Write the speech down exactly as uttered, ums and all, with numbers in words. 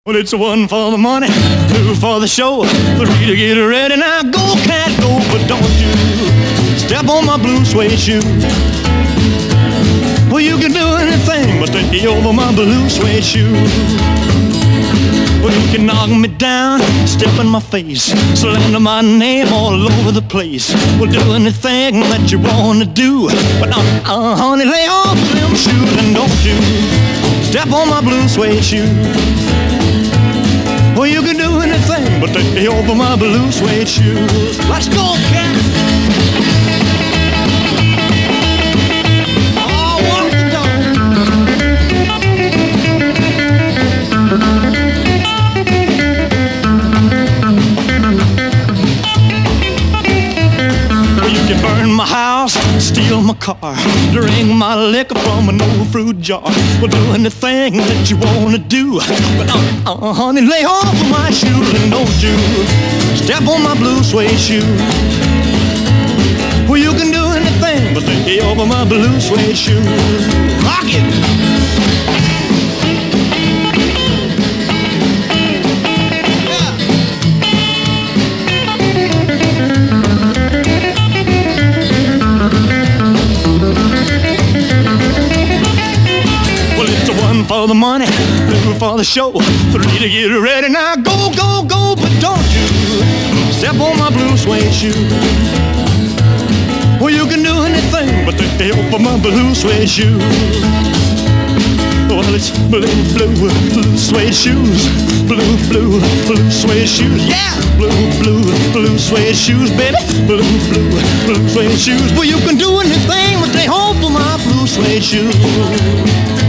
Well, it's one for the money, two for the show, three to get ready. Now go, cat, go, but don't you step on my blue suede shoe. Well, you can do anything but take me over my blue suede shoe. Well, you can knock me down, step in my face, slander my name all over the place. Well, do anything that you wanna do, but uh, uh, honey, lay off them shoes and don't you step on my blue suede shoe. Well, you can do anything but take me over my blue suede shoes. Let's go, cat! Oh, walk the dog. Well, you can burn my house, steal my car, drink my liquor from an old fruit jar. Well, do anything that you wanna do, but uh, uh, honey, lay off of my shoes and don't you step on my blue suede shoe. Well, you can do anything but take me over my blue suede shoe. Rock it! One for the money, two for the show, three to get ready. Now go, go, go, but don't you step on my blue suede shoe. Well, you can do anything but take me over my blue suede shoe. Well, it's blue, blue, blue suede shoes, blue, blue, blue suede shoes, yeah, blue, blue, blue suede shoes, baby, blue, blue, blue suede shoes. Well, you can do anything but take hold of my blue suede shoes.